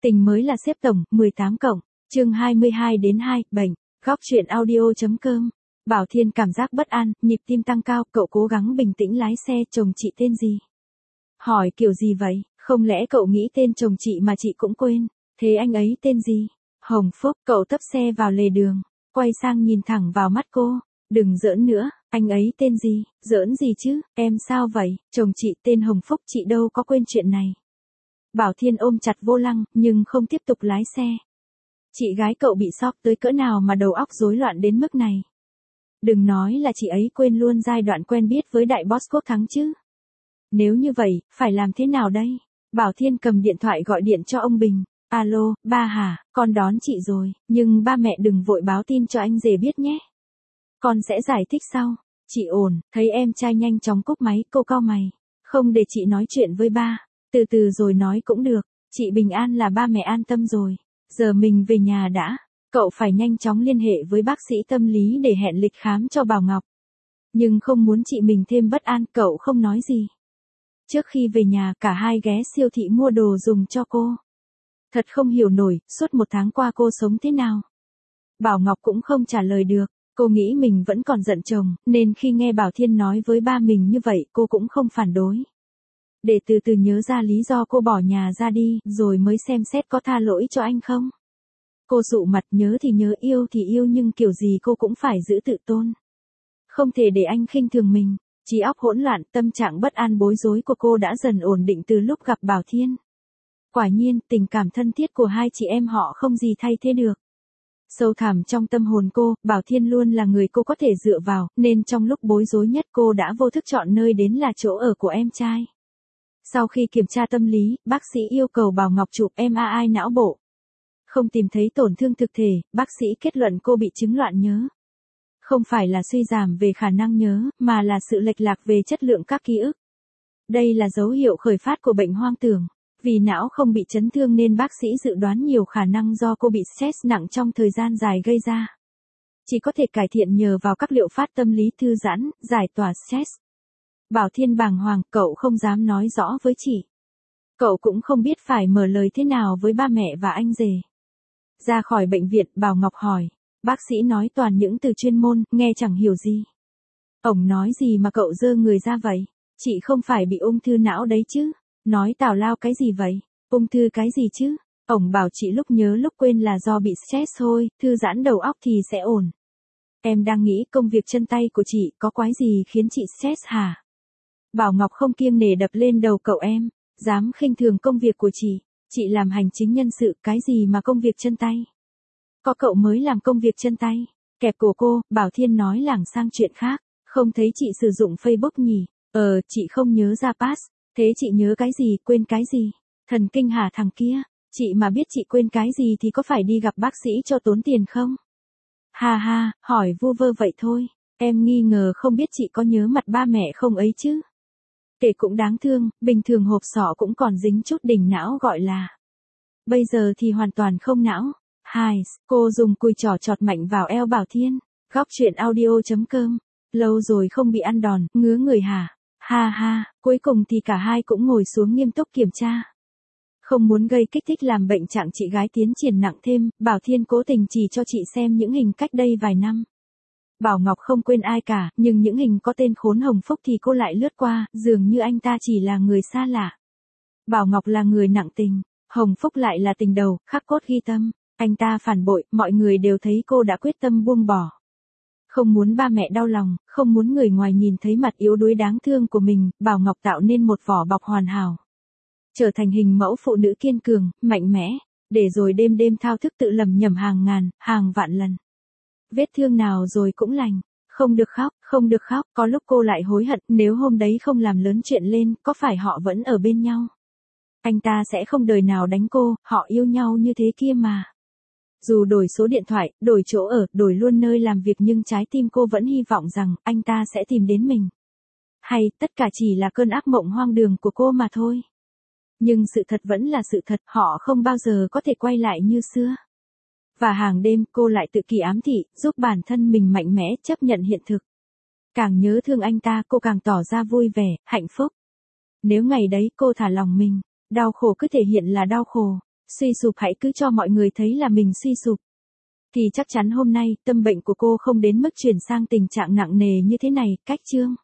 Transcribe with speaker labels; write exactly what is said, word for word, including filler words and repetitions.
Speaker 1: Tình mới là xếp tổng, mười tám cộng, chương hai mươi hai đến hai, bệnh, góc truyện audio.com. Bảo Thiên cảm giác bất an, nhịp tim tăng cao, cậu cố gắng bình tĩnh lái xe, chồng chị tên gì? Hỏi kiểu gì vậy, không lẽ cậu nghĩ tên chồng chị mà chị cũng quên, thế anh ấy tên gì? Hồng Phúc, cậu tấp xe vào lề đường, quay sang nhìn thẳng vào mắt cô, đừng giỡn nữa, anh ấy tên gì, giỡn gì chứ, em sao vậy, chồng chị tên Hồng Phúc, chị đâu có quên chuyện này. Bảo Thiên ôm chặt vô lăng, nhưng không tiếp tục lái xe. Chị gái cậu bị sốc tới cỡ nào mà đầu óc rối loạn đến mức này. Đừng nói là chị ấy quên luôn giai đoạn quen biết với đại boss Quốc Thắng chứ. Nếu như vậy, phải làm thế nào đây? Bảo Thiên cầm điện thoại gọi điện cho ông Bình. Alo, ba hả, con đón chị rồi, nhưng ba mẹ đừng vội báo tin cho anh rể biết nhé. Con sẽ giải thích sau. Chị ổn, thấy em trai nhanh chóng cúp máy, cô cau mày. Không để chị nói chuyện với ba. Từ từ rồi nói cũng được, chị bình an là ba mẹ an tâm rồi. Giờ mình về nhà đã, cậu phải nhanh chóng liên hệ với bác sĩ tâm lý để hẹn lịch khám cho Bảo Ngọc. Nhưng không muốn chị mình thêm bất an, cậu không nói gì. Trước khi về nhà, cả hai ghé siêu thị mua đồ dùng cho cô. Thật không hiểu nổi, suốt một tháng qua cô sống thế nào. Bảo Ngọc cũng không trả lời được, cô nghĩ mình vẫn còn giận chồng, nên khi nghe Bảo Thiên nói với ba mình như vậy cô cũng không phản đối. Để từ từ nhớ ra lý do cô bỏ nhà ra đi, rồi mới xem xét có tha lỗi cho anh không. Cô dụ mặt, nhớ thì nhớ, yêu thì yêu, nhưng kiểu gì cô cũng phải giữ tự tôn. Không thể để anh khinh thường mình. Trí óc hỗn loạn, tâm trạng bất an bối rối của cô đã dần ổn định từ lúc gặp Bảo Thiên. Quả nhiên, tình cảm thân thiết của hai chị em họ không gì thay thế được. Sâu thẳm trong tâm hồn cô, Bảo Thiên luôn là người cô có thể dựa vào, nên trong lúc bối rối nhất cô đã vô thức chọn nơi đến là chỗ ở của em trai. Sau khi kiểm tra tâm lý, bác sĩ yêu cầu Bảo Ngọc chụp em a i não bộ. Không tìm thấy tổn thương thực thể, bác sĩ kết luận cô bị chứng loạn nhớ. Không phải là suy giảm về khả năng nhớ, mà là sự lệch lạc về chất lượng các ký ức. Đây là dấu hiệu khởi phát của bệnh hoang tưởng. Vì não không bị chấn thương nên bác sĩ dự đoán nhiều khả năng do cô bị stress nặng trong thời gian dài gây ra. Chỉ có thể cải thiện nhờ vào các liệu pháp tâm lý thư giãn, giải tỏa stress. Bảo Thiên bàng hoàng, cậu không dám nói rõ với chị. Cậu cũng không biết phải mở lời thế nào với ba mẹ và anh rể. Ra khỏi bệnh viện, Bảo Ngọc hỏi. Bác sĩ nói toàn những từ chuyên môn, nghe chẳng hiểu gì. Ổng nói gì mà cậu dơ người ra vậy? Chị không phải bị ung thư não đấy chứ? Nói tào lao cái gì vậy? Ung thư cái gì chứ? Ổng bảo chị lúc nhớ lúc quên là do bị stress thôi, thư giãn đầu óc thì sẽ ổn. Em đang nghĩ công việc chân tay của chị có quái gì khiến chị stress hả? Bảo Ngọc không kiêng nể đập lên đầu cậu em, dám khinh thường công việc của chị, chị làm hành chính nhân sự, cái gì mà công việc chân tay? Có cậu mới làm công việc chân tay. Kẹp cổ cô, Bảo Thiên nói lảng sang chuyện khác, không thấy chị sử dụng Facebook nhỉ? Ờ, chị không nhớ ra pass, thế chị nhớ cái gì, quên cái gì? Thần kinh hả thằng kia, chị mà biết chị quên cái gì thì có phải đi gặp bác sĩ cho tốn tiền không? Ha ha, hỏi vu vơ vậy thôi, em nghi ngờ không biết chị có nhớ mặt ba mẹ không ấy chứ? Kể cũng đáng thương, bình thường hộp sọ cũng còn dính chút đỉnh não gọi là. Bây giờ thì hoàn toàn không não. Hai, cô dùng cùi trỏ chọt mạnh vào eo Bảo Thiên. Góc truyện audio.com. Lâu rồi không bị ăn đòn, ngứa người hả? Ha ha, cuối cùng thì cả hai cũng ngồi xuống nghiêm túc kiểm tra. Không muốn gây kích thích làm bệnh trạng chị gái tiến triển nặng thêm, Bảo Thiên cố tình chỉ cho chị xem những hình cách đây vài năm. Bảo Ngọc không quên ai cả, nhưng những hình có tên khốn Hồng Phúc thì cô lại lướt qua, dường như anh ta chỉ là người xa lạ. Bảo Ngọc là người nặng tình, Hồng Phúc lại là tình đầu, khắc cốt ghi tâm. Anh ta phản bội, mọi người đều thấy cô đã quyết tâm buông bỏ. Không muốn ba mẹ đau lòng, không muốn người ngoài nhìn thấy mặt yếu đuối đáng thương của mình, Bảo Ngọc tạo nên một vỏ bọc hoàn hảo. Trở thành hình mẫu phụ nữ kiên cường, mạnh mẽ, để rồi đêm đêm thao thức tự lầm nhầm hàng ngàn, hàng vạn lần. Vết thương nào rồi cũng lành, không được khóc, không được khóc, có lúc cô lại hối hận, nếu hôm đấy không làm lớn chuyện lên, có phải họ vẫn ở bên nhau? Anh ta sẽ không đời nào đánh cô, họ yêu nhau như thế kia mà. Dù đổi số điện thoại, đổi chỗ ở, đổi luôn nơi làm việc nhưng trái tim cô vẫn hy vọng rằng anh ta sẽ tìm đến mình. Hay, tất cả chỉ là cơn ác mộng hoang đường của cô mà thôi. Nhưng sự thật vẫn là sự thật, họ không bao giờ có thể quay lại như xưa. Và hàng đêm cô lại tự kỷ ám thị, giúp bản thân mình mạnh mẽ chấp nhận hiện thực. Càng nhớ thương anh ta cô càng tỏ ra vui vẻ, hạnh phúc. Nếu ngày đấy cô thả lòng mình, đau khổ cứ thể hiện là đau khổ. Suy sụp hãy cứ cho mọi người thấy là mình suy sụp. Thì chắc chắn hôm nay tâm bệnh của cô không đến mức chuyển sang tình trạng nặng nề như thế này, cách chương.